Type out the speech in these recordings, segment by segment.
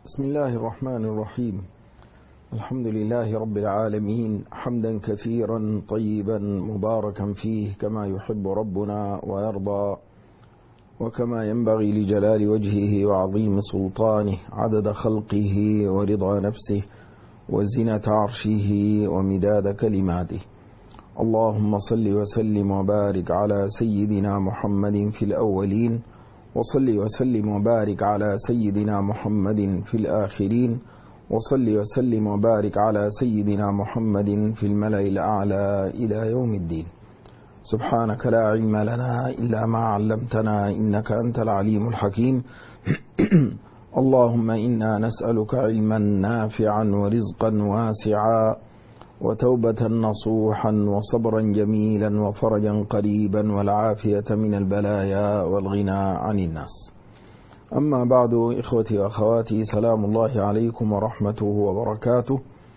بسم الله الرحمن الرحيم. الحمد لله رب العالمين، حمدا كثيرا طيبا مباركا فيه كما يحب ربنا ويرضى، وكما ينبغي لجلال وجهه وعظيم سلطانه، عدد خلقه ورضا نفسه وزنة عرشه ومداد كلماته. اللهم صل وسلم وبارك على سيدنا محمد في الأولين، وصل وسلم وبارك على سيدنا محمد في الآخرين، وصل وسلم وبارك على سيدنا محمد في الملأ الأعلى إلى يوم الدين. سبحانك لا علم لنا إلا ما علمتنا إنك أنت العليم الحكيم. اللهم إنا نسألك علما نافعا ورزقا واسعا وتوبة نصوحا وصبرا جميلا وفرجا قريبا والعافية من البلايا والغنى عن الناس. أما بعد، إخوتي وأخواتي، سلام الله عليكم ورحمته وبركاته.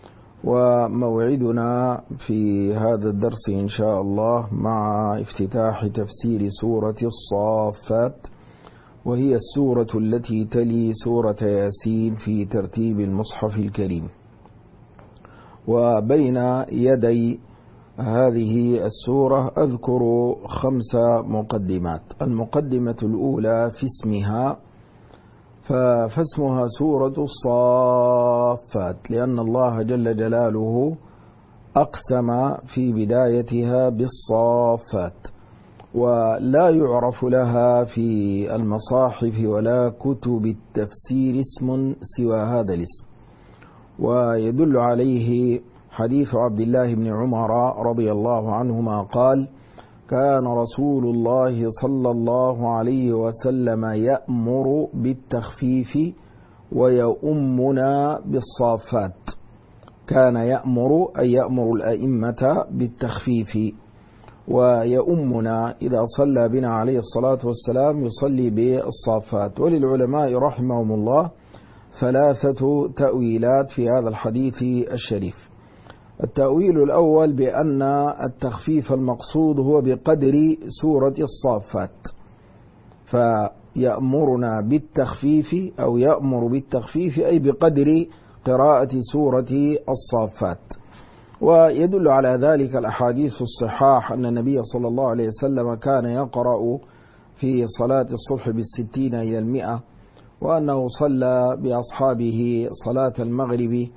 وموعدنا في هذا الدرس إن شاء الله مع افتتاح تفسير سورة الصافات، وهي السورة التي تلي سورة ياسين في ترتيب المصحف الكريم. وبين يدي هذه السورة أذكر 5 مقدمات. المقدمة الأولى في اسمها، فاسمها سورة الصافات لأن الله جل جلاله أقسم في بدايتها بالصافات، ولا يعرف لها في المصاحف ولا كتب التفسير اسم سوى هذا الاسم. ويدل عليه حديث عبد الله بن عمر رضي الله عنهما قال: كان رسول الله صلى الله عليه وسلم يأمر بالتخفيف ويؤمنا بالصافات. كان يأمر أي يأمر الأئمة بالتخفيف، ويؤمنا إذا صلى بنا عليه الصلاة والسلام يصلي بالصافات. وللعلماء رحمهم الله 3 تأويلات في هذا الحديث الشريف. التأويل الأول بأن التخفيف المقصود هو بقدر سورة الصافات، فيأمرنا بالتخفيف أو يأمر بالتخفيف أي بقدر قراءة سورة الصافات. ويدل على ذلك الأحاديث الصحاح أن النبي صلى الله عليه وسلم كان يقرأ في صلاة الصبح 60 إلى 100، وأنه صلى بأصحابه صلاة المغرب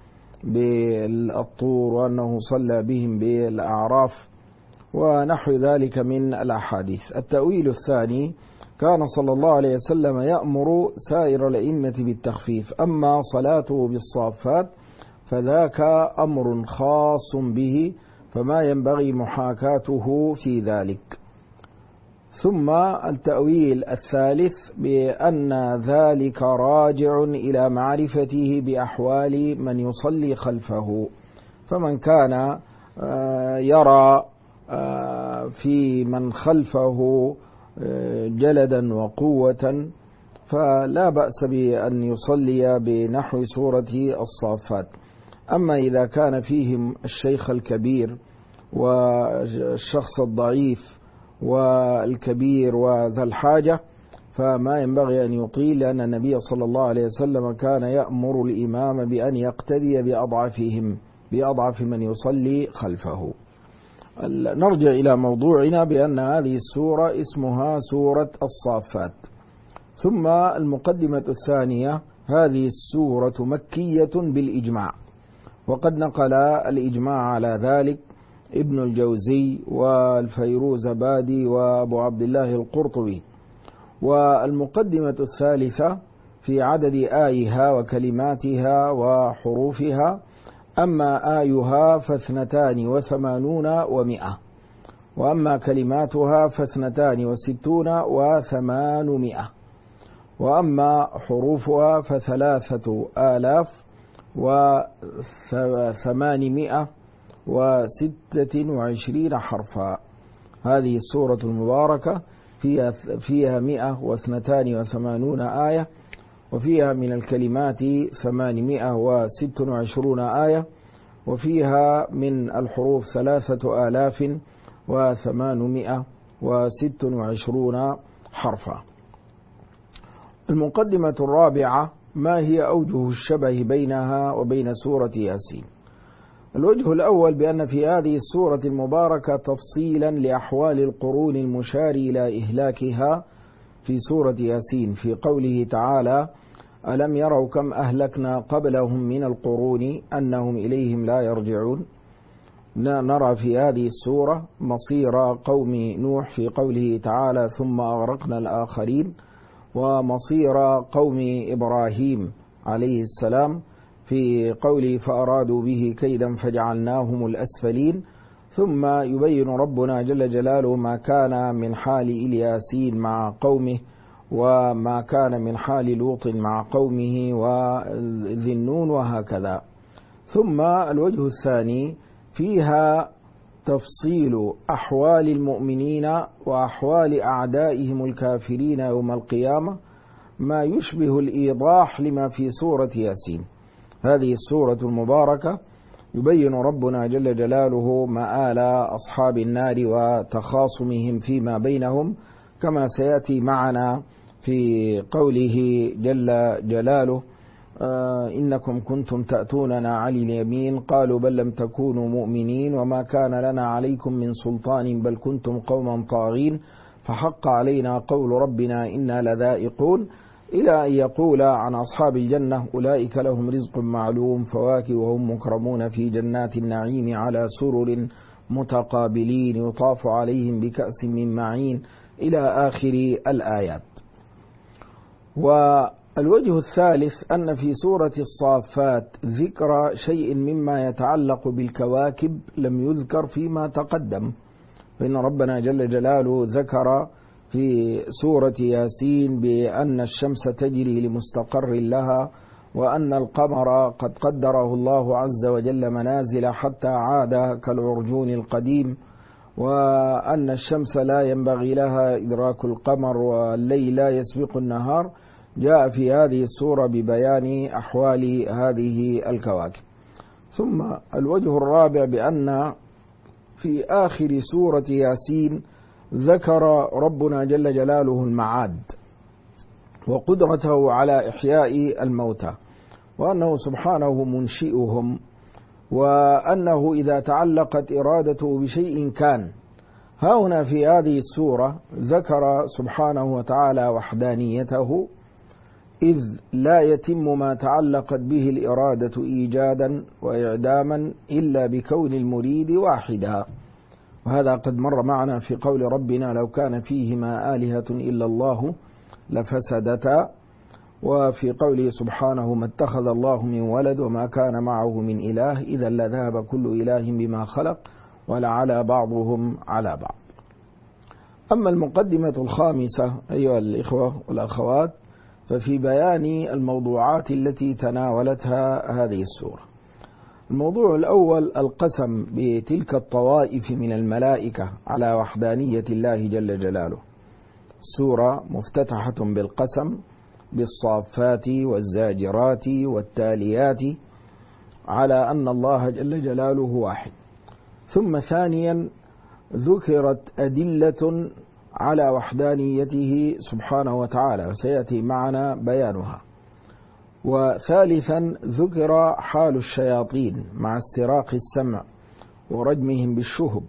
بالطور، وأنه صلى بهم بالأعراف ونحو ذلك من الأحاديث. التأويل الثاني: كان صلى الله عليه وسلم يأمر سائر الأئمة بالتخفيف، أما صلاته بالصافات فذاك أمر خاص به، فما ينبغي محاكاته في ذلك. ثم التأويل الثالث بأن ذلك راجع إلى معرفته بأحوال من يصلي خلفه، فمن كان يرى في من خلفه جلدا وقوة فلا بأس بأن يصلي بنحو سورة الصافات. أما إذا كان فيهم الشيخ الكبير والشخص الضعيف والكبير وذا الحاجة فما ينبغي أن يطيل، لأن النبي صلى الله عليه وسلم كان يأمر الإمام بأن يقتدي بأضعف من يصلي خلفه. نرجع إلى موضوعنا بأن هذه السورة اسمها سورة الصافات. ثم المقدمة الثانية: هذه السورة مكية بالإجماع، وقد نقل الإجماع على ذلك ابن الجوزي والفيروزبادي وأبو عبد الله القرطبي. والمقدمة الثالثة في عدد آيها وكلماتها وحروفها: أما آيها ف82 و100، وأما كلماتها ف62 و800، وأما حروفها ف3826 حرفا. هذه السورة المباركة فيها 182 آية، وفيها من الكلمات 826 آية، وفيها من الحروف 3826 حرفا. المقدمة الرابعة ما هي أوجه الشبه بينها وبين سورة ياسين؟ الوجه الأول بأن في هذه السورة المباركة تفصيلا لأحوال القرون المشار إلى إهلاكها في سورة ياسين، في قوله تعالى: ألم يروا كم أهلكنا قبلهم من القرون أنهم إليهم لا يرجعون. نرى في هذه السورة مصير قوم نوح في قوله تعالى: ثم أغرقنا الآخرين، ومصير قوم إبراهيم عليه السلام في قوله: فأرادوا به كيدا فجعلناهم الأسفلين. ثم يبين ربنا جل جلاله ما كان من حال إلياسين مع قومه، وما كان من حال لوط مع قومه وذي النون، وهكذا. ثم الوجه الثاني فيها تفصيل أحوال المؤمنين وأحوال أعدائهم الكافرين يوم القيامة، ما يشبه الإيضاح لما في سورة ياسين. هذه السورة المباركة يبين ربنا جل جلاله مآل أصحاب النار وتخاصمهم فيما بينهم، كما سيأتي معنا في قوله جل جلاله: إنكم كنتم تأتوننا عن اليمين قالوا بل لم تكونوا مؤمنين وما كان لنا عليكم من سلطان بل كنتم قوما طاغين فحق علينا قول ربنا إنا لذائقون، إلى أن يقول عن أصحاب الجنة: أولئك لهم رزق معلوم فواكه وهم مكرمون في جنات النعيم على سرر متقابلين يطاف عليهم بكأس من معين، إلى آخر الآيات. والوجه الثالث أن في سورة الصافات ذكر شيء مما يتعلق بالكواكب لم يذكر فيما تقدم، فإن ربنا جل جلاله ذكر في سورة ياسين بأن الشمس تجري لمستقر لها، وأن القمر قد قدره الله عز وجل منازل حتى عاد كالعرجون القديم، وأن الشمس لا ينبغي لها إدراك القمر والليل لا يسبق النهار. جاء في هذه السورة ببيان أحوال هذه الكواكب. ثم الوجه الرابع بأن في آخر سورة ياسين ذكر ربنا جل جلاله المعاد وقدرته على إحياء الموتى، وأنه سبحانه منشئهم، وأنه إذا تعلقت إرادته بشيء كان. ها هنا في هذه السورة ذكر سبحانه وتعالى وحدانيته، إذ لا يتم ما تعلقت به الإرادة إيجادا وإعداما إلا بكون المريد واحدا، وهذا قد مر معنا في قول ربنا: لو كان فيهما آلهة إلا الله لفسدتا، وفي قوله سبحانه: ما اتخذ الله من ولد وما كان معه من إله إذا لذهب كل إله بما خلق ولعلى بعضهم على بعض. أما المقدمة الخامسة أيها الإخوة والأخوات ففي بيان الموضوعات التي تناولتها هذه السورة. الموضوع الأول القسم بتلك الطوائف من الملائكة على وحدانية الله جل جلاله. السورة مفتتحة بالقسم بالصافات والزاجرات والتاليات على أن الله جل جلاله واحد. ثم ثانيا ذكرت أدلة على وحدانيته سبحانه وتعالى وسيأتي معنا بيانها. وثالثا ذكر حال الشياطين مع استراق السمع ورجمهم بالشهب.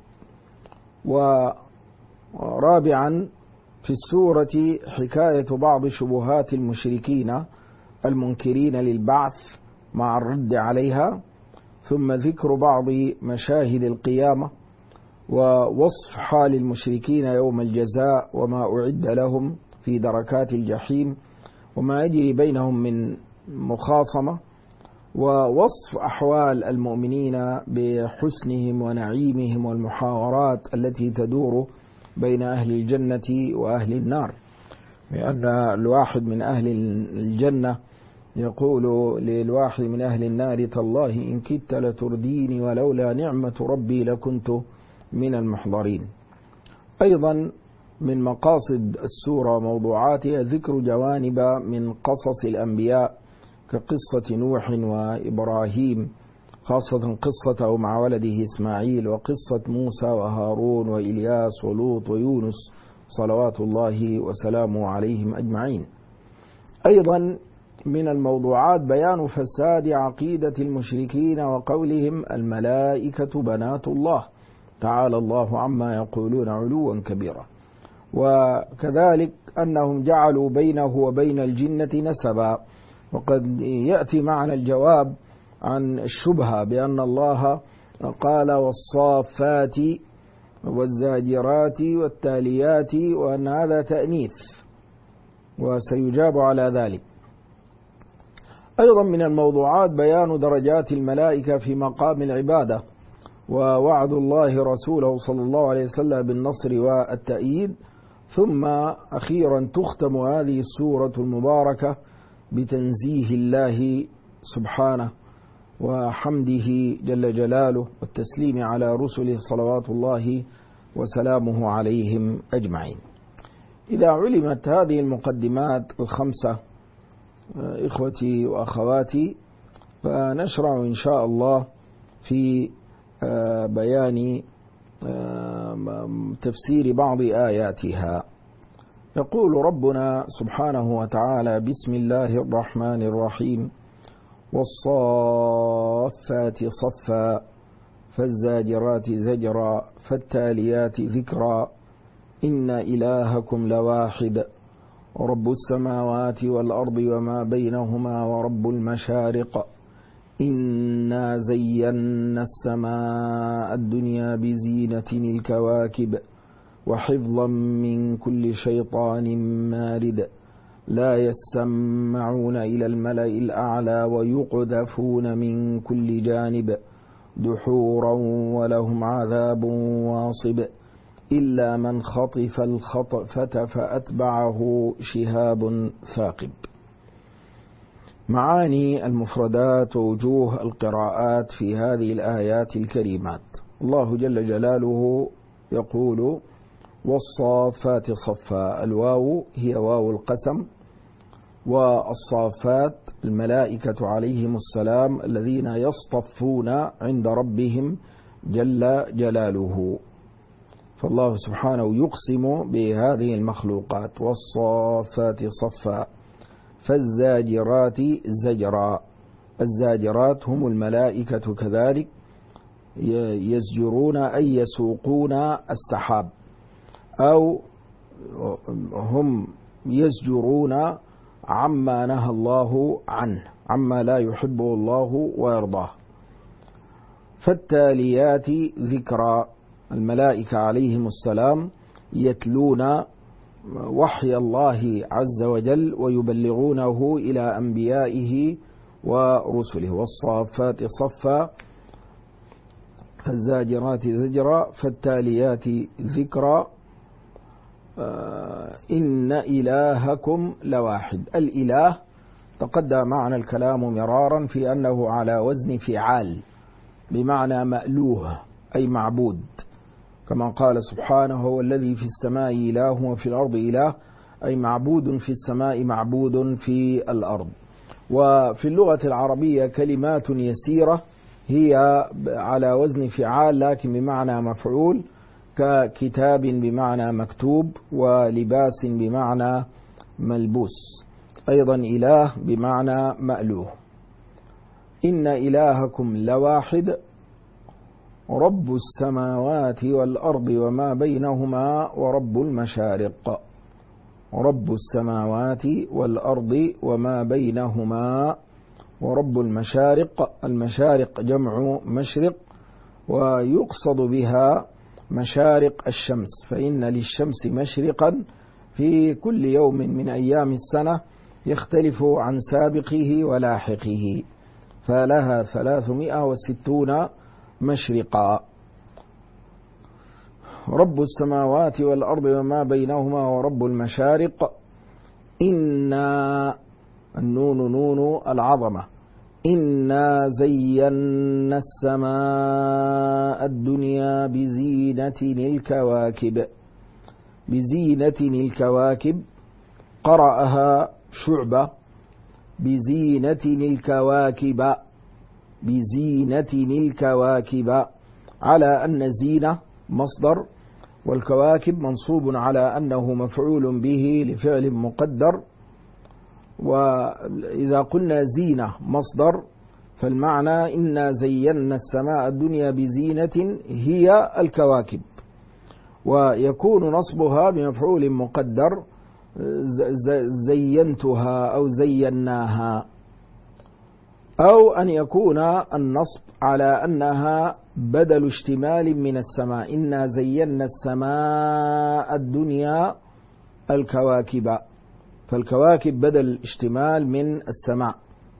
ورابعا في السورة حكاية بعض شبهات المشركين المنكرين للبعث مع الرد عليها، ثم ذكر بعض مشاهد القيامة ووصف حال المشركين يوم الجزاء وما أعد لهم في دركات الجحيم وما يجري بينهم من مخاصمة، ووصف أحوال المؤمنين بحسنهم ونعيمهم والمحاورات التي تدور بين أهل الجنة وأهل النار، لأن الواحد من أهل الجنة يقول للواحد من أهل النار: تالله إن كدت لترديني ولولا نعمة ربي لكنت من المحضرين. أيضا من مقاصد السورة وموضوعاتها ذكر جوانب من قصص الأنبياء كقصة نوح وإبراهيم، خاصة قصته مع ولده إسماعيل، وقصة موسى وهارون وإلياس ولوط ويونس صلوات الله وسلامه عليهم أجمعين. أيضا من الموضوعات بيان فساد عقيدة المشركين وقولهم الملائكة بنات الله، تعالى الله عما يقولون علوا كبيرا. وكذلك أنهم جعلوا بينه وبين الجنة نسبا. وقد يأتي معنا الجواب عن الشبهة بأن الله قال والصافات والزاجرات والتاليات وأن هذا تأنيث، وسيجاب على ذلك. أيضا من الموضوعات بيان درجات الملائكة في مقام العبادة، ووعد الله رسوله صلى الله عليه وسلم بالنصر والتأييد. ثم أخيرا تختم هذه السورة المباركة بتنزيه الله سبحانه وحمده جل جلاله والتسليم على رسله صلوات الله وسلامه عليهم أجمعين. إذا علمت هذه المقدمات الخمسة إخوتي وأخواتي، فنشرع إن شاء الله في بيان تفسير بعض آياتها. يقول ربنا سبحانه وتعالى: بسم الله الرحمن الرحيم، والصافات صفا فالزاجرات زجرا فالتاليات ذكرا إن إلهكم لواحد رب السماوات والأرض وما بينهما ورب المشارق إنا زينا السماء الدنيا بزينة الكواكب وحفظا من كل شيطان مارد لا يسمعون إلى الملأ الأعلى ويقذفون من كل جانب دحورا ولهم عذاب واصب إلا من خطف الخطفة فأتبعه شهاب ثاقب. معاني المفردات ووجوه القراءات في هذه الآيات الكريمات. الله جل جلاله يقول: والصافات صفا. الواو هي واو القسم، والصافات الملائكة عليهم السلام الذين يصطفون عند ربهم جل جلاله. فالله سبحانه يقسم بهذه المخلوقات: والصافات صفا فالزاجرات زجرا. الزاجرات هم الملائكة كذلك، يزجرون أي يسوقون السحاب، أو هم يزجرون عما نهى الله عنه، عما لا يحبه الله ويرضاه. فالتاليات ذكرا. الملائكة عليهم السلام يتلون وحي الله عز وجل ويبلغونه إلى أنبيائه ورسله. والصافات صفا فالزاجرات زجرا فالتاليات ذكرا إن إلهكم لواحد. الإله تقدم معنا الكلام مرارا في أنه على وزن فعال، بمعنى مألوه أي معبود، كما قال سبحانه: هو الذي في السماء إله وفي الأرض إله، أي معبود في السماء معبود في الأرض. وفي اللغة العربية كلمات يسيرة هي على وزن فعال لكن بمعنى مفعول، ككتاب بمعنى مكتوب، ولباس بمعنى ملبوس، أيضا إله بمعنى مألوه. إن إلهكم لواحد رب السماوات والأرض وما بينهما ورب المشارق. رب السماوات والأرض وما بينهما ورب المشارق. المشارق جمع مشرق، ويقصد بها مشارق الشمس، فإن للشمس مشرقا في كل يوم من أيام السنة يختلف عن سابقه ولاحقه، فلها 360 مشرقا. رب السماوات والأرض وما بينهما ورب المشارق. إنا، النون نون العظمة، إنا زينا السماء الدنيا بزينة الكواكب. بزينة الكواكب قرأها شعبة بزينة الكواكب، بزينة الكواكب، على أن زينة مصدر والكواكب منصوب على أنه مفعول به لفعل مقدر، وإذا قلنا زينة مصدر فالمعنى إنا زينا السماء الدنيا بزينة هي الكواكب، ويكون نصبها بمفعول مقدر زينتها أو زيناها، أو أن يكون النصب على أنها بدل اشتمال من السماء، إنا زينا السماء الدنيا الكواكب، فالكواكب بدل اشتمال من السماء،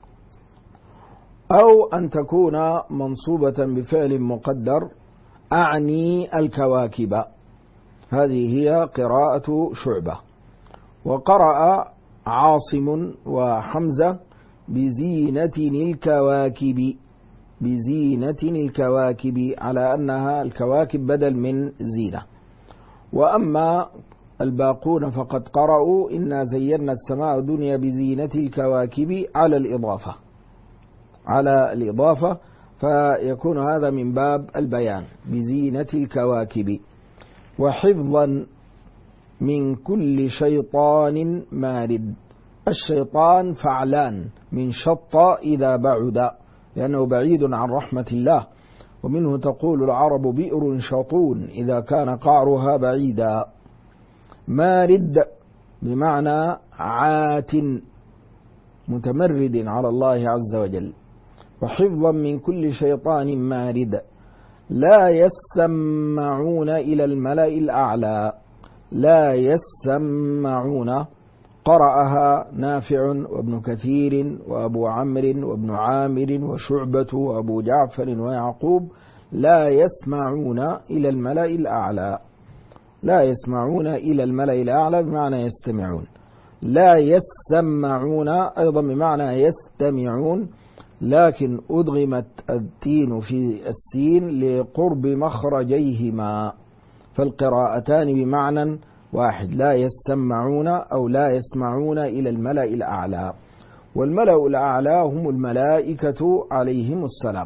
أو أن تكون منصوبة بفعل مقدر أعني الكواكب. هذه هي قراءة شعبة. وقرأ عاصم وحمزة بزينة الكواكب، بزينة الكواكب، على أنها الكواكب بدل من زينة. وأما الباقون فقد قرأوا إنا زينا السماء الدنيا بزينة الكواكب على الإضافة، على الإضافة، فيكون هذا من باب البيان بزينة الكواكب. وحفظا من كل شيطان مارد، الشيطان فعلان من شط إذا بعد، لأنه بعيد عن رحمة الله، ومنه تقول العرب بئر شطون إذا كان قعرها بعيدا. مارد بمعنى عات متمرد على الله عز وجل. وحفظا من كل شيطان مارد. لا يسمعون إلى الملأ الأعلى، لا يسمعون، قرأها نافع وابن كثير وأبو عمرو وابن عامر وشعبة وأبو جعفر ويعقوب. لا يسمعون إلى الملأ الأعلى، لا يسمعون إلى الملأ الأعلى بمعنى يستمعون. لا يسمعون أيضا بمعنى يستمعون، لكن أدغمت التين في السين لقرب مخرجيهما، فالقراءتان بمعنى واحد، لا يسمعون أو لا يسمعون إلى الملأ الأعلى. والملأ الأعلى هم الملائكة عليهم السلام،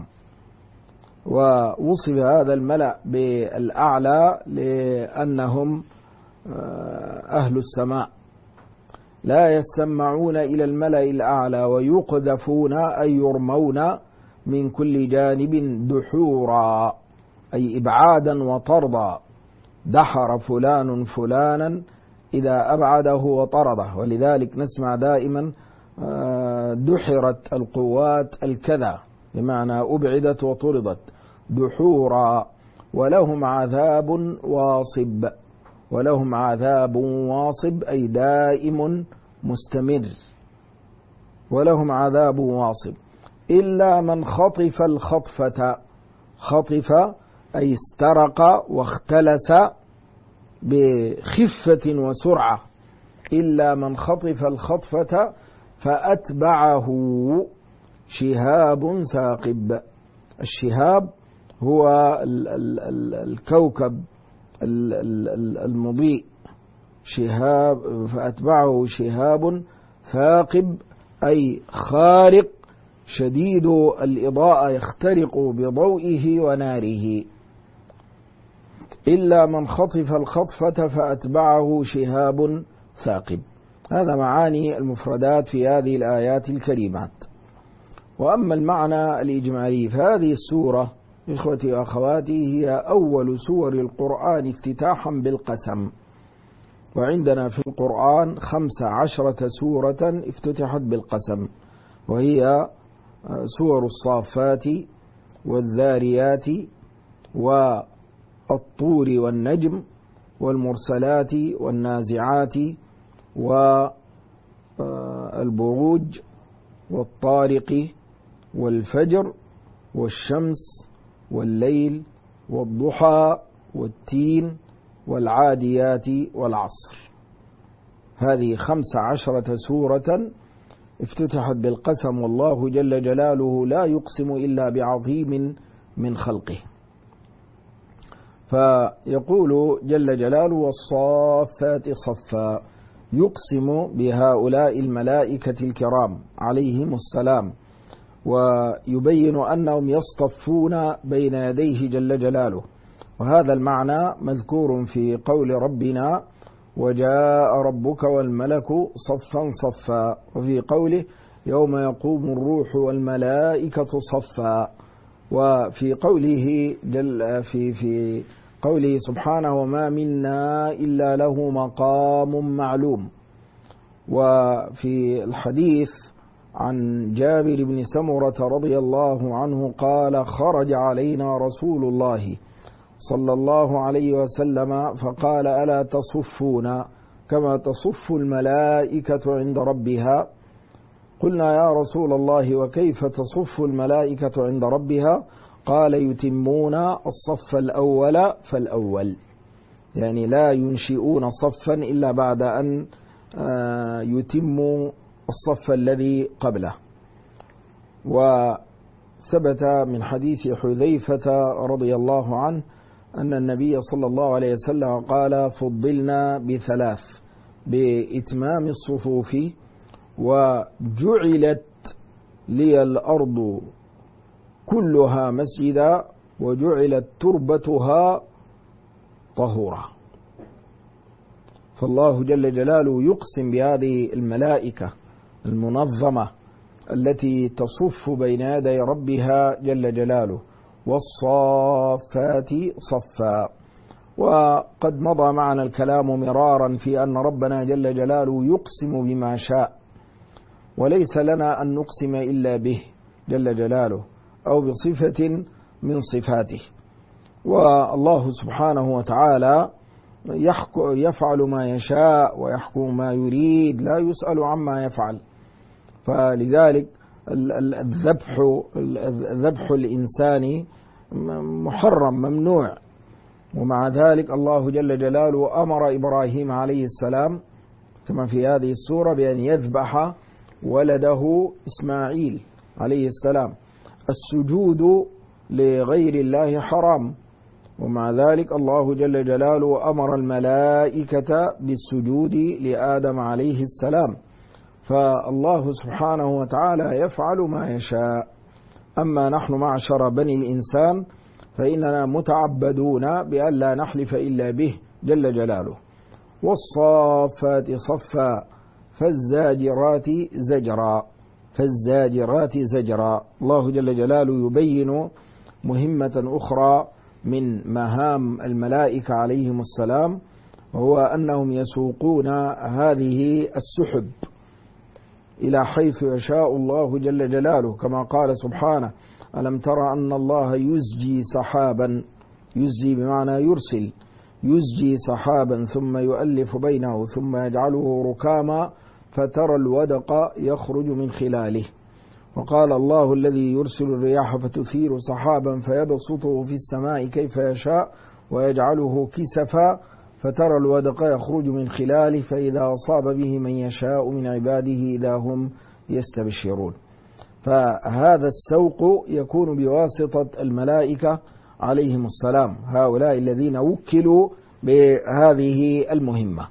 ووصف هذا الملأ بالأعلى لأنهم أهل السماء. لا يسمعون إلى الملأ الأعلى ويقذفون أي يرمون من كل جانب دحورا، أي إبعادا وطردا. دحر فلان فلانا إذا أبعده وطرده، ولذلك نسمع دائما دحرت القوات الكذا، بمعنى أبعدت وطردت، دحورا. ولهم عذاب واصب، ولهم عذاب واصب أي دائم مستمر، ولهم عذاب واصب. إلا من خطف الخطفة، خطف أي استرق واختلس بخفة وسرعة. إلا من خطف الخطفة فأتبعه شهاب ثاقب. الشهاب هو الكوكب المضيء، شهاب، فأتبعه شهاب ثاقب أي خارق شديد الإضاءة يخترق بضوئه وناره. إلا من خطف الخطفة فأتبعه شهاب ثاقب. هذا معاني المفردات في هذه الآيات الكريمات. وأما المعنى الإجمالي فهذه السورة إخوتي وأخواتي هي أول سور القرآن افتتاحا بالقسم، وعندنا في القرآن 15 سورة افتتحت بالقسم، وهي سور الصافات والذاريات والطور والنجم والمرسلات والنازعات والبروج والطارق والفجر والشمس والليل والضحى والتين والعاديات والعصر. هذه 15 سورة افتتحت بالقسم، والله جل جلاله لا يقسم إلا بعظيم من خلقه. فيقول جل جلاله والصافات صفا، يقسم بهؤلاء الملائكة الكرام عليهم السلام، ويبين أنهم يصطفون بين يديه جل جلاله. وهذا المعنى مذكور في قول ربنا وجاء ربك والملك صفا صفا. وفي قوله يوم يقوم الروح والملائكة صفا. وفي قوله في قوله سبحانه وما منا إلا له مقام معلوم. وفي الحديث عن جابر بن سمرة رضي الله عنه قال خرج علينا رسول الله صلى الله عليه وسلم فقال ألا تصفون كما تصف الملائكة عند ربها؟ قلنا يا رسول الله وكيف تصف الملائكة عند ربها؟ قال يتمون الصف الأول فالأول، يعني لا ينشئون صفا إلا بعد أن يتموا الصف الذي قبله. وثبت من حديث حذيفة رضي الله عنه أن النبي صلى الله عليه وسلم قال فضلنا بثلاث: بإتمام الصفوف، وجعلت لي الأرض كلها مسجدا، وجعلت تربتها طهورا. فالله جل جلاله يقسم بهذه الملائكة المنظمة التي تصف بين يدي ربها جل جلاله: والصافات صفا. وقد مضى معنا الكلام مرارا في أن ربنا جل جلاله يقسم بما شاء، وليس لنا أن نقسم إلا به جل جلاله أو بصفة من صفاته. والله سبحانه وتعالى يفعل ما يشاء ويحكم ما يريد، لا يسأل عما يفعل. فلذلك الذبح الإنساني محرم ممنوع، ومع ذلك الله جل جلاله أمر إبراهيم عليه السلام كما في هذه السورة بأن يذبح ولده إسماعيل عليه السلام. السجود لغير الله حرام، ومع ذلك الله جل جلاله أمر الملائكة بالسجود لآدم عليه السلام. فالله سبحانه وتعالى يفعل ما يشاء. أما نحن معشر بني الإنسان فإننا متعبدون بأن لا نحلف إلا به جل جلاله. والصافات صفا فالزاجرات زجرا. فالزاجرات زجرا. الله جل جلاله يبين مهمة أخرى من مهام الملائكة عليهم السلام، وهو أنهم يسوقون هذه السحب إلى حيث يشاء الله جل جلاله، كما قال سبحانه: ألم تر أن الله يزجي سحابا، يزجي بمعنى يرسل، يزجي سحابا ثم يؤلف بينه ثم يجعله ركاما فترى الودق يخرج من خلاله. وقال الله الذي يرسل الرياح فتثير سحابا فيبسطه في السماء كيف يشاء ويجعله كسفا فترى الودق يخرج من خلاله فإذا أصاب به من يشاء من عباده إذا هم يستبشرون. فهذا السوق يكون بواسطة الملائكة عليهم السلام، هؤلاء الذين وكلوا بهذه المهمة.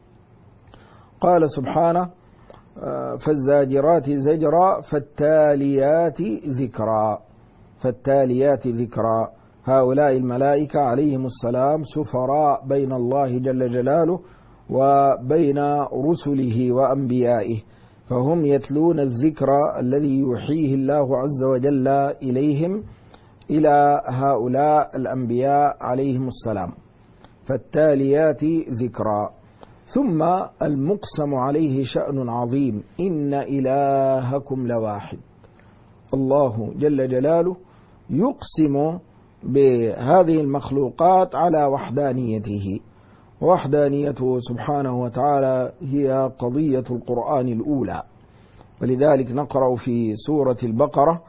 قال سبحانه: فالزاجرات زجرا فالتاليات ذكرا. فالتاليات ذكرا. هؤلاء الملائكة عليهم السلام سفراء بين الله جل جلاله وبين رسله وأنبيائه، فهم يتلون الذكر الذي يوحيه الله عز وجل إليهم إلى هؤلاء الأنبياء عليهم السلام. فالتاليات ذكرا. ثم المقسم عليه شأن عظيم: إن إلهكم لواحد. الله جل جلاله يقسم بهذه المخلوقات على وحدانيته، ووحدانيته سبحانه وتعالى هي قضية القرآن الأولى. ولذلك نقرأ في سورة البقرة: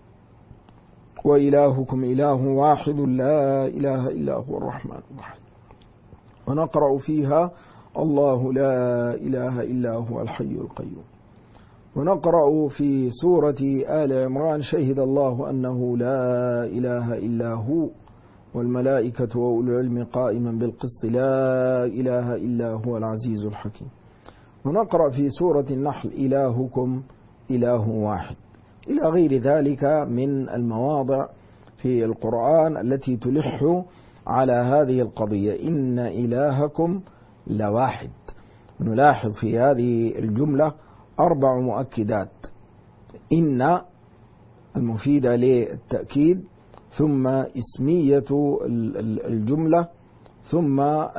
وإلهكم إله واحد لا إله إلا هو الرحمن الرحيم. ونقرأ فيها: الله لا إله إلا هو الحي القيوم. ونقرأ في سورة آل عمران: شهد الله أنه لا إله إلا هو والملائكة وأولو العلم قائما بالقسط لا إله إلا هو العزيز الحكيم. ونقرأ في سورة النحل: إلهكم إله واحد، إلى غير ذلك من المواضع في القرآن التي تلح على هذه القضية: إن إلهكم لواحد. نلاحظ في هذه الجملة 4 مؤكدات: إن المفيدة للتأكيد، ثم اسمية الجملة، ثم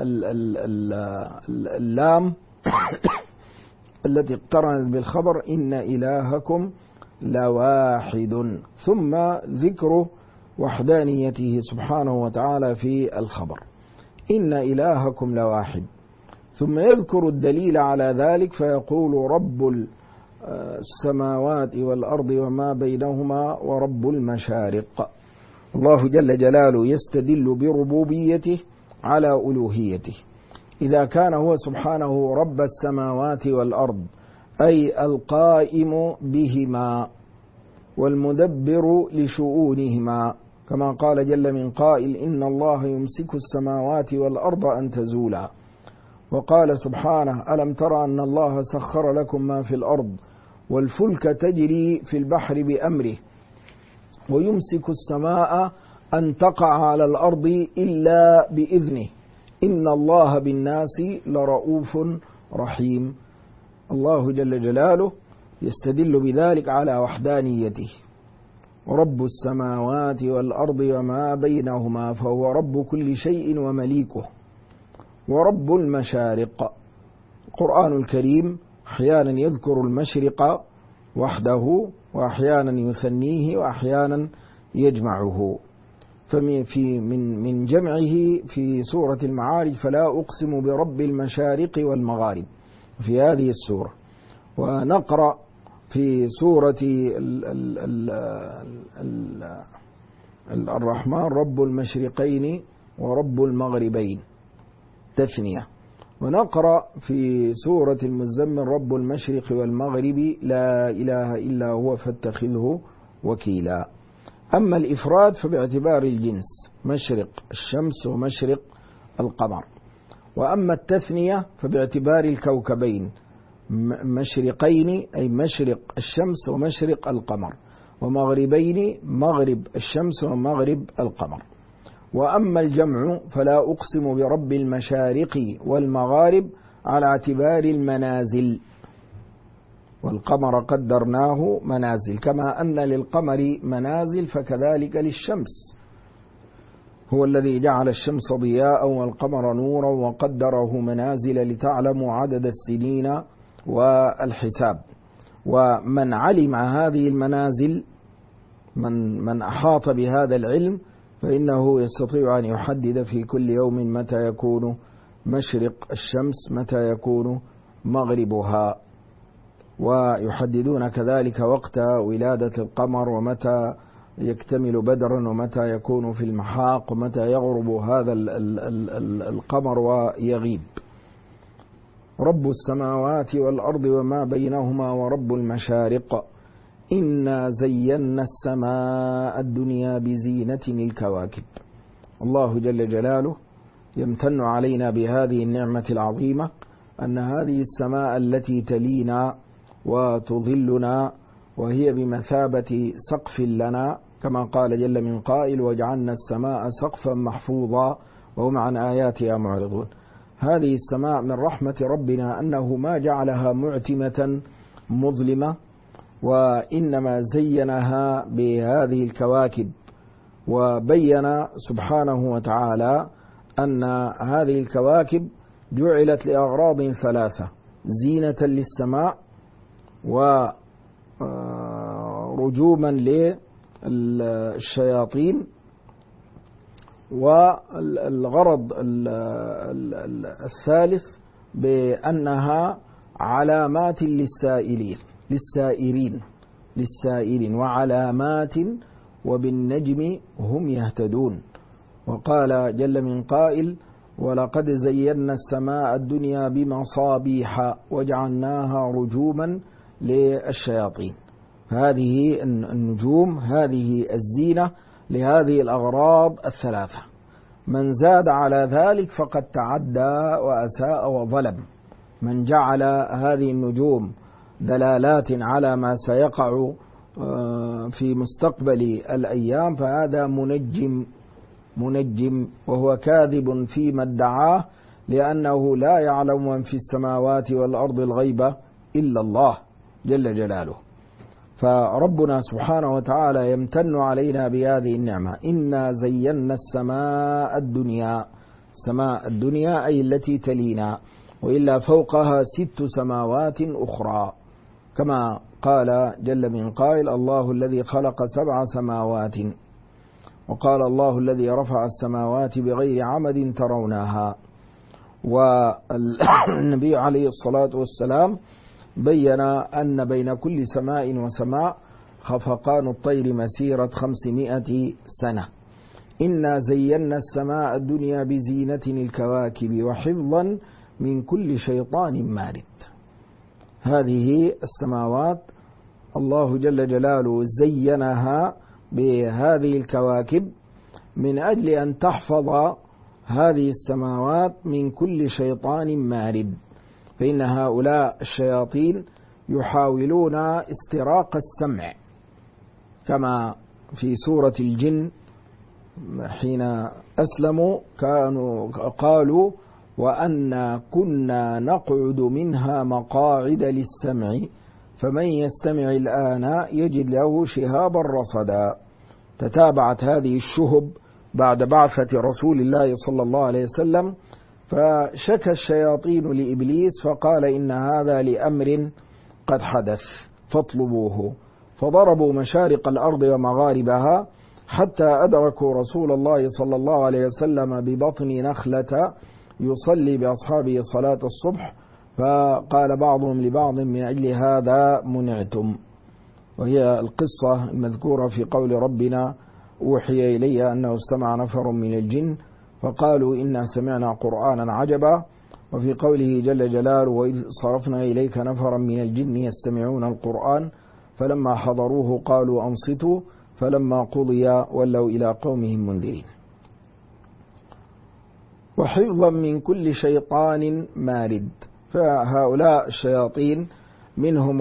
اللام التي اقترنت بالخبر إن إلهكم لواحد، ثم ذكر وحدانيته سبحانه وتعالى في الخبر إن إلهكم لواحد، ثم يذكر الدليل على ذلك فيقول رب السماوات والأرض وما بينهما ورب المشارق. الله جل جلاله يستدل بربوبيته على ألوهيته. إذا كان هو سبحانه رب السماوات والأرض، أي القائم بهما والمدبر لشؤونهما، كما قال جل من قائل إن الله يمسك السماوات والأرض أن تزولا. وقال سبحانه ألم تر أن الله سخر لكم ما في الأرض والفلك تجري في البحر بأمره ويمسك السماء أن تقع على الأرض إلا بإذنه إن الله بالناس لرؤوف رحيم. الله جل جلاله يستدل بذلك على وحدانيته، رب السماوات والأرض وما بينهما، فهو رب كل شيء ومليكه، ورب المشارق. القرآن الكريم أحيانا يذكر المشرق وحده، وأحيانا يثنيه، وأحيانا يجمعه. من جمعه في سورة المعارج فلا أقسم برب المشارق والمغارب في هذه السورة. ونقرأ في سورة الرحمن رب المشرقين ورب المغربين تثنية. ونقرأ في سورة المزمل رب المشرق والمغرب لا إله إلا هو فاتخذه وكيلا. أما الإفراد فباعتبار الجنس مشرق الشمس ومشرق القمر. وأما التثنية فباعتبار الكوكبين مشرقين أي مشرق الشمس ومشرق القمر، ومغربين مغرب الشمس ومغرب القمر. وأما الجمع فلا أقسم برب المشارق والمغارب على اعتبار المنازل، والقمر قدرناه منازل، كما أن للقمر منازل فكذلك للشمس، هو الذي جعل الشمس ضياء والقمر نورا وقدره منازل لتعلموا عدد السنين والحساب. ومن علم هذه المنازل، من أحاط بهذا العلم، فإنه يستطيع أن يحدد في كل يوم متى يكون مشرق الشمس، متى يكون مغربها، ويحددون كذلك وقت ولادة القمر، ومتى يكتمل بدرا، ومتى يكون في المحاق، ومتى يغرب هذا القمر ويغيب. رب السماوات والأرض وما بينهما ورب المشارق إنا زينا السماء الدنيا بزينة الكواكب. الله جل جلاله يمتن علينا بهذه النعمة العظيمة، أن هذه السماء التي تلينا وتظلنا وهي بمثابة سقف لنا، كما قال جل من قائل وجعلنا السماء سقفا محفوظا وهم عن آياتها معرضون. هذه السماء من رحمة ربنا أنه ما جعلها معتمة مظلمة، وإنما زينها بهذه الكواكب. وبين سبحانه وتعالى أن هذه الكواكب جعلت لأغراض 3: زينة للسماء، ورجوما للشياطين، والغرض الثالث بأنها علامات للسائرين وعلامات وبالنجم هم يهتدون. وقال جل من قائل ولقد زينا السماء الدنيا بمصابيح وجعلناها رجوما للشياطين. هذه النجوم، هذه الزينة لهذه الأغراض 3. من زاد على ذلك فقد تعدى وأساء وظلم. من جعل هذه النجوم دلالات على ما سيقع في مستقبل الأيام فهذا منجم، وهو كاذب فيما ادعاه، لأنه لا يعلم من في السماوات والأرض الغيب إلا الله جل جلاله. فربنا سبحانه وتعالى يمتن علينا بهذه النعمة. إنا زينا السماء الدنيا، سماء الدنيا أي التي تلينا، وإلا فوقها 6 سماوات أخرى، كما قال جل من قائل: الله الذي خلق 7 سماوات، وقال: الله الذي رفع السماوات بغير عمد ترونها. والنبي عليه الصلاة والسلام بين أن بين كل سماء وسماء خفقان الطير مسيرة 500 سنة. إنا زينا السماء الدنيا بزينة الكواكب وحفظا من كل شيطان مارد. هذه السماوات الله جل جلاله زينها بهذه الكواكب من أجل أن تحفظ هذه السماوات من كل شيطان مارد، فإن هؤلاء الشياطين يحاولون استراق السمع، كما في سورة الجن حين أسلموا قالوا: وأنا كنا نقعد منها مقاعد للسمع فمن يستمع الآن يجد له شهابا رصدا. تتابعت هذه الشهب بعد بعثة رسول الله صلى الله عليه وسلم، فشكى الشياطين لإبليس فقال: إن هذا لأمر قد حدث فاطلبوه. فضربوا مشارق الأرض ومغاربها حتى أدركوا رسول الله صلى الله عليه وسلم ببطن نخلة يصلي بأصحابه صلاة الصبح، فقال بعضهم لبعض: من أجل هذا منعتم. وهي القصة المذكورة في قول ربنا: أوحي إلي أنه استمع نفر من الجن فقالوا إنا سمعنا قرآنا عجبا. وفي قوله جل جلاله: وإذ صرفنا إليك نفرا من الجن يستمعون القرآن فلما حضروه قالوا أنصتوا فلما قضي ولوا إلى قومهم منذرين. وحفظا من كل شيطان مارد. فهؤلاء الشياطين منهم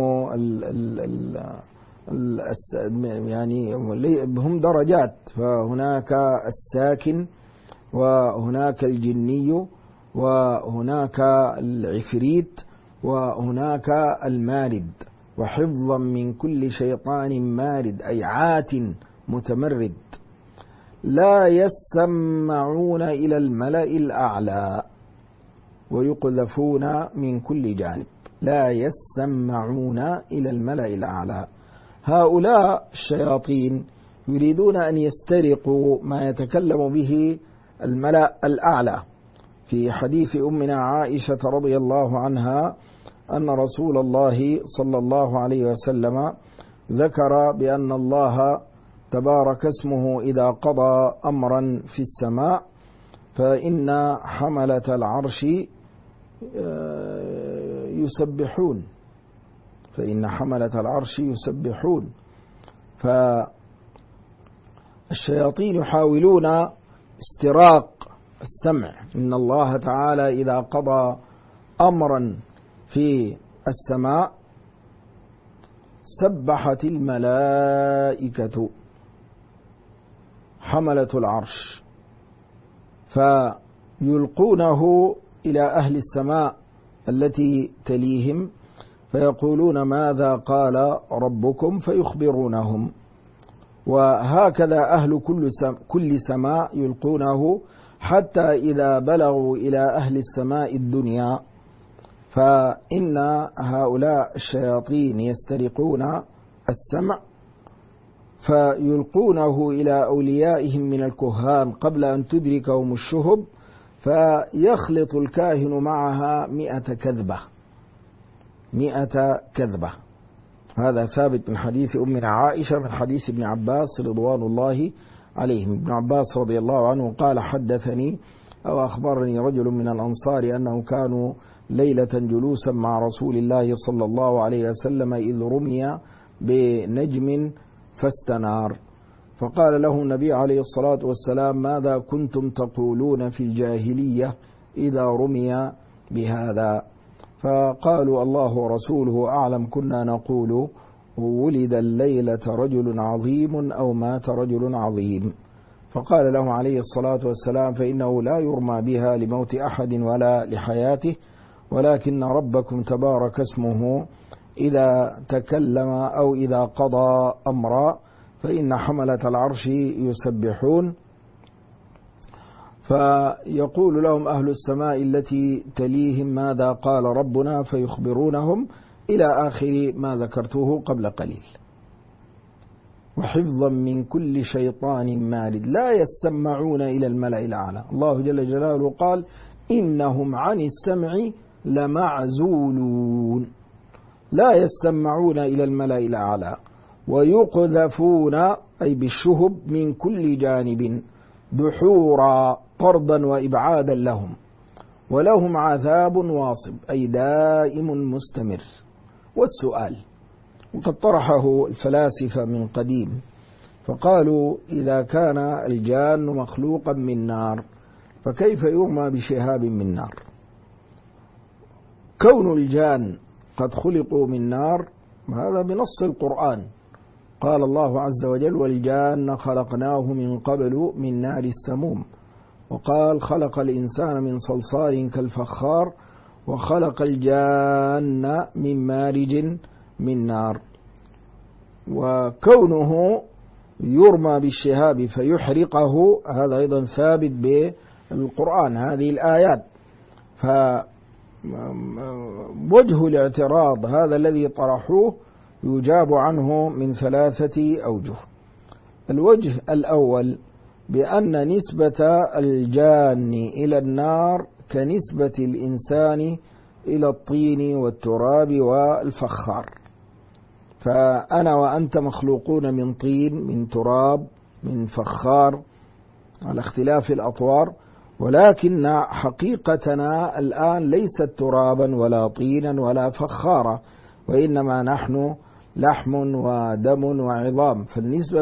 يعني هم درجات، فهناك الساكن وهناك الجني وهناك العفريت وهناك المارد. وحفظا من كل شيطان مارد أي عات متمرد. لا يسمعون إلى الملأ الأعلى ويقذفون من كل جانب. لا يسمعون إلى الملأ الأعلى. هؤلاء الشياطين يريدون أن يسترقوا ما يتكلم به الملأ الأعلى. في حديث أمنا عائشة رضي الله عنها أن رسول الله صلى الله عليه وسلم ذكر بأن الله تبارك اسمه إذا قضى أمرا في السماء فإن حملة العرش يسبحون، فإن حملة العرش يسبحون. فالشياطين يحاولون استراق السمع. إن الله تعالى إذا قضى أمرا في السماء سبحت الملائكة حملة العرش فيلقونه إلى أهل السماء التي تليهم فيقولون: ماذا قال ربكم؟ فيخبرونهم. وهكذا أهل كل سماء يلقونه حتى إذا بلغوا إلى أهل السماء الدنيا، فإن هؤلاء الشياطين يسترقون السمع فيلقونه إلى أوليائهم من الكهان قبل أن تدركهم الشهب، فيخلط الكاهن معها 100 كذبة. 100 كذبة. هذا ثابت من حديث أمنا عائشة من حديث ابن عباس رضوان الله عليهم. ابن عباس رضي الله عنه قال: حدثني أو أخبرني رجل من الأنصار أنه كانوا ليلة جلوسا مع رسول الله صلى الله عليه وسلم إذ رمي بنجم فاستنار، فقال له النبي عليه الصلاة والسلام: ماذا كنتم تقولون في الجاهلية إذا رمي بهذا؟ فقالوا: الله ورسوله أعلم، كنا نقول ولد الليلة رجل عظيم أو مات رجل عظيم. فقال له عليه الصلاة والسلام: فإنه لا يرمى بها لموت أحد ولا لحياته، ولكن ربكم تبارك اسمه إذا تكلم أو إذا قضى أمرا فإن حملة العرش يسبحون، فيقول لهم أهل السماء التي تليهم: ماذا قال ربنا؟ فيخبرونهم إلى آخر ما ذكرته قبل قليل. وحفظا من كل شيطان مارد لا يسمعون إلى الملأ الأعلى. الله جل جلاله قال: إنهم عن السمع لمعزولون، لا يسمعون إلى الملأ الأعلى، ويقذفون أي بالشهب من كل جانب دحورا طردا وإبعادا لهم، ولهم عذاب واصب أي دائم مستمر. والسؤال، وقد طرحه الفلاسفة من قديم، فقالوا: إذا كان الجان مخلوقا من نار فكيف يرمى بشهاب من نار؟ كون الجان قد خلقوا من نار هذا بنص القرآن، قال الله عز وجل: والجان خلقناه من قبل من نار السموم، وقال: خلق الإنسان من صلصال كالفخار، وخلق الجان من مارج من نار. وكونه يرمى بالشهاب فيحرقه هذا أيضا ثابت بالقرآن، هذه الآيات. فوجه الاعتراض هذا الذي طرحوه يجاب عنه من 3 أوجه. الوجه الأول بأن نسبة الجان إلى النار كنسبة الإنسان إلى الطين والتراب والفخار، فأنا وأنت مخلوقون من طين، من تراب، من فخار، على اختلاف الأطوار، ولكن حقيقتنا الآن ليست ترابا ولا طينا ولا فخارا، وإنما نحن لحم ودم وعظام، فالنسبة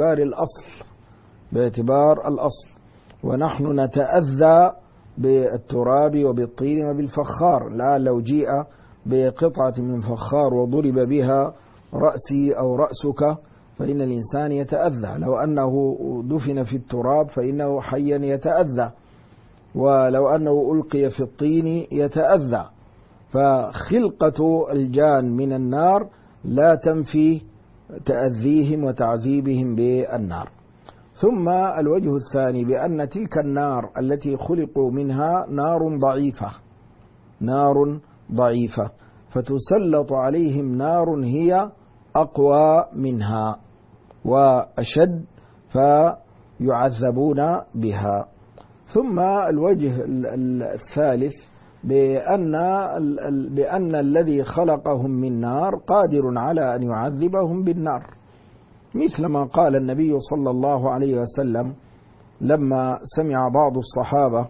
باعتبار الأصل، ونحن نتأذى بالتراب وبالطين وبالفخار. لا لو جيء بقطعة من فخار وضرب بها رأسي أو رأسك فإن الإنسان يتأذى، لو أنه دفن في التراب فإنه حيا يتأذى، ولو أنه ألقي في الطين يتأذى. فخلقة الجان من النار لا تنفي تأذيهم وتعذيبهم بالنار. ثم الوجه الثاني بأن تلك النار التي خلقوا منها نار ضعيفة، فتسلط عليهم نار هي أقوى منها وأشد فيعذبون بها. ثم الوجه الثالث بأن الذي خلقهم من نار قادر على أن يعذبهم بالنار، مثل ما قال النبي صلى الله عليه وسلم لما سمع بعض الصحابة: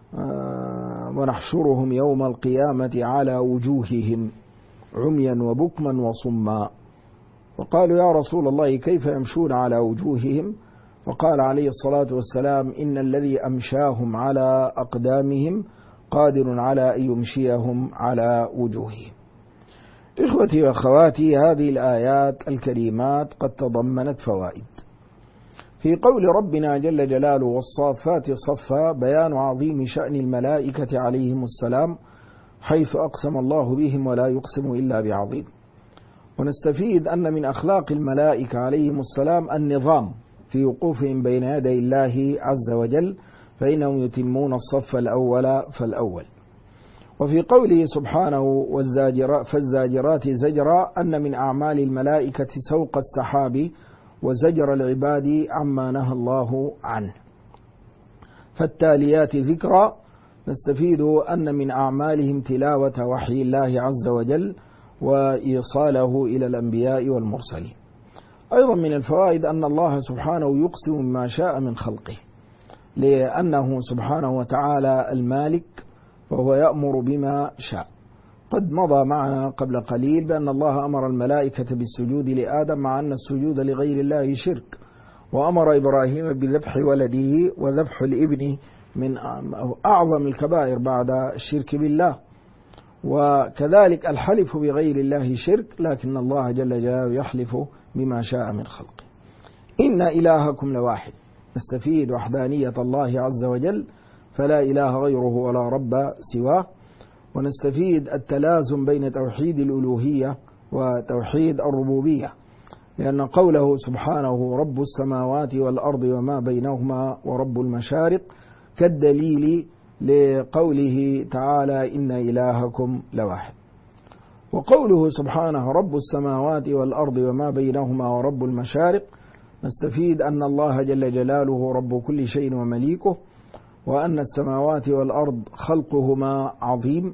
ونحشرهم يوم القيامة على وجوههم عميا وبكما وصما، وقالوا: يا رسول الله كيف يمشون على وجوههم؟ فقال عليه الصلاة والسلام: إن الذي أمشاهم على أقدامهم قادر على أن يمشيهم على وجوههم. إخوتي وأخواتي، هذه الآيات الكريمات قد تضمنت فوائد. في قول ربنا جل جلاله: والصافات صفا، بيان عظيم شأن الملائكة عليهم السلام، حيث أقسم الله بهم ولا يقسم إلا بعظيم. ونستفيد أن من أخلاق الملائكة عليهم السلام النظام في وقوفهم بين يدي الله عز وجل، فإنهم يتمون الصف الأول فالأول. وفي قوله سبحانه: فالزاجرات زجرا، أن من أعمال الملائكة سوق السحاب وزجر العباد عما نهى الله عنه. فالتاليات ذكرا، نستفيد أن من أعمالهم تلاوة وحي الله عز وجل وإيصاله إلى الأنبياء والمرسلين. أيضا من الفوائد أن الله سبحانه يقسم ما شاء من خلقه، لأنه سبحانه وتعالى المالك وهو يأمر بما شاء. قد مضى معنا قبل قليل بأن الله أمر الملائكة بالسجود لآدم، مع أن السجود لغير الله شرك، وأمر إبراهيم بذبح ولده، وذبح الابن من أعظم الكبائر بعد الشرك بالله. وكذلك الحلف بغير الله شرك، لكن الله جل جلاله يحلف بما شاء من خلقه. إن إلهكم لواحد، نستفيد وحدانية الله عز وجل فلا إله غيره ولا رب سواه، ونستفيد التلازم بين توحيد الألوهية وتوحيد الربوبية، لأن قوله سبحانه رب السماوات والأرض وما بينهما ورب المشارق كالدليل لقوله تعالى إن إلهكم لواحد. وقوله سبحانه رب السماوات والأرض وما بينهما ورب المشارق نستفيد أن الله جل جلاله رب كل شيء ومليكه، وأن السماوات والأرض خلقهما عظيم،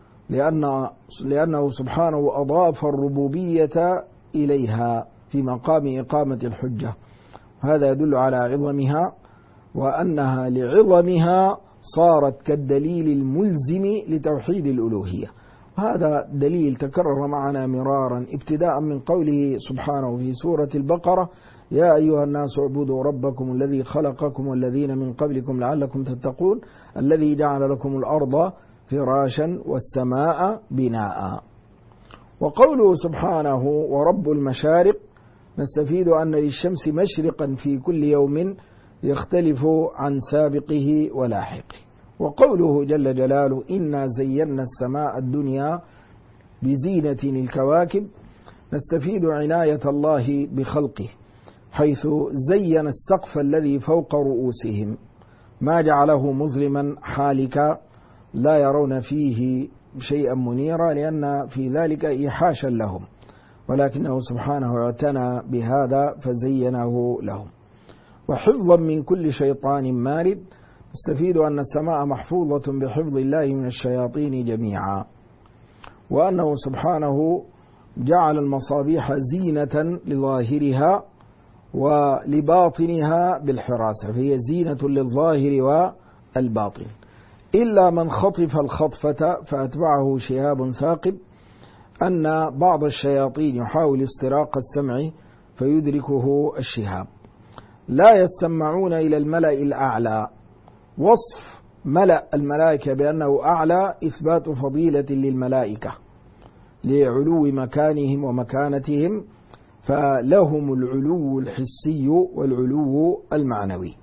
لأنه سبحانه أضاف الربوبية إليها في مقام إقامة الحجة، هذا يدل على عظمها، وأنها لعظمها صارت كالدليل الملزم لتوحيد الألوهية. هذا دليل تكرر معنا مرارا، ابتداء من قوله سبحانه في سورة البقرة يا أيها الناس اعبدوا ربكم الذي خلقكم والذين من قبلكم لعلكم تتقون الذي جعل لكم الأرض فراشا والسماء بناء. وقوله سبحانه ورب المشارق نستفيد أن للشمس مشرقا في كل يوم يختلف عن سابقه ولاحقه. وقوله جل جلاله إنا زينا السماء الدنيا بزينة الكواكب نستفيد عناية الله بخلقه، حيث زين السقف الذي فوق رؤوسهم ما جعله مظلما حالكا لا يرون فيه شيئا منيرا، لأن في ذلك إيحاشا لهم، ولكنه سبحانه اعتنى بهذا فزينه لهم. وحفظا من كل شيطان مارد نستفيد أن السماء محفوظة بحفظ الله من الشياطين جميعا، وأنه سبحانه جعل المصابيح زينة لظاهرها ولباطنها بالحراسة، فهي زينة للظاهر والباطن، إلا من خطف الخطفة فأتبعه شهاب ثاقب، أن بعض الشياطين يحاول استراق السمع فيدركه الشهاب. لا يسمعون إلى الملأ الأعلى، وصف ملأ الملائكة بأنه أعلى إثبات فضيلة للملائكة لعلو مكانهم ومكانتهم، فلهم العلو الحسي والعلو المعنوي.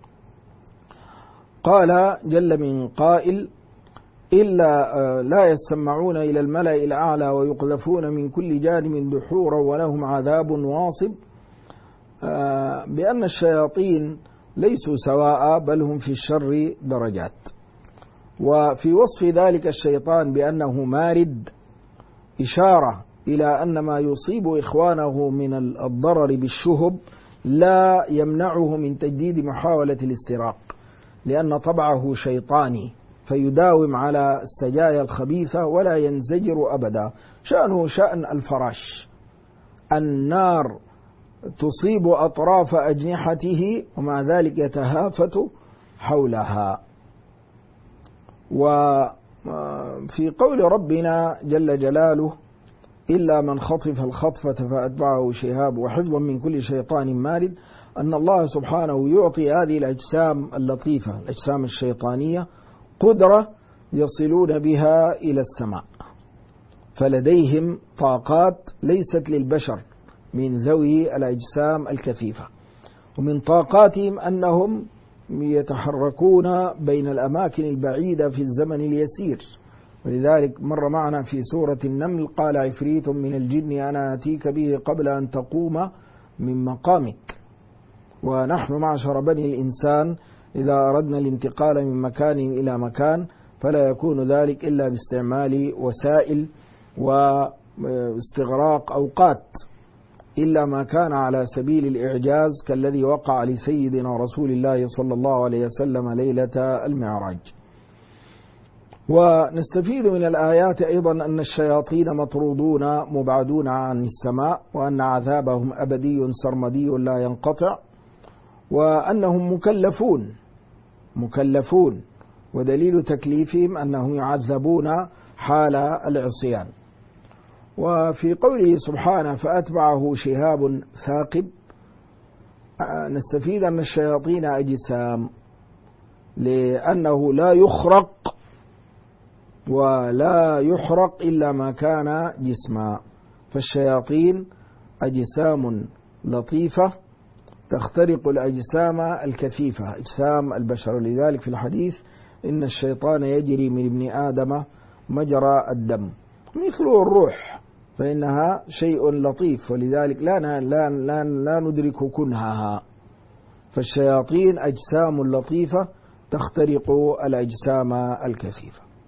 قال جل من قائل إلا لا يسمعون إلى الملأ الأعلى ويقذفون من كل جانب دحورا ولهم عذاب واصب، بأن الشياطين ليسوا سواء بل هم في الشر درجات. وفي وصف ذلك الشيطان بأنه مارد إشارة إلى أن ما يصيب إخوانه من الضرر بالشهب لا يمنعه من تجديد محاولة الاستراق، لأن طبعه شيطاني فيداوم على السجايا الخبيثة ولا ينزجر أبدا. شأنه شأن الفراش، النار تصيب أطراف أجنحته ومع ذلك يتهافت حولها. وفي قول ربنا جل جلاله إلا من خطف الخطفة فأتبعه شهاب وحفظا من كل شيطان مارد، أن الله سبحانه يعطي هذه الأجسام اللطيفة الأجسام الشيطانية قدرة يصلون بها إلى السماء، فلديهم طاقات ليست للبشر من ذوي الأجسام الكثيفة، ومن طاقاتهم أنهم يتحركون بين الأماكن البعيدة في الزمن اليسير. ولذلك مر معنا في سورة النمل قال عفريت من الجن أنا آتيك به قبل أن تقوم من مقامك. ونحن معشر بني الإنسان إذا أردنا الانتقال من مكان إلى مكان فلا يكون ذلك إلا باستعمال وسائل واستغراق أوقات، إلا ما كان على سبيل الإعجاز كالذي وقع لسيدنا رسول الله صلى الله عليه وسلم ليلة المعراج. ونستفيد من الآيات أيضا أن الشياطين مطرودون مبعدون عن السماء، وأن عذابهم أبدي سرمدي لا ينقطع، وأنهم مكلفون، ودليل تكليفهم أنهم يعذبون حال العصيان. وفي قوله سبحانه فأتبعه شهاب ثاقب نستفيد أن الشياطين أجسام، لأنه لا يخرق ولا يحرق إلا ما كان جسما، فالشياطين أجسام لطيفة تخترق الأجسام الكثيفة، أجسام البشر. لذلك في الحديث إن الشيطان يجري من ابن آدم مجرى الدم، مثل الروح، فإنها شيء لطيف، ولذلك لا ندرك كنهها. فالشياطين أجسام لطيفة تخترق الأجسام الكثيفة.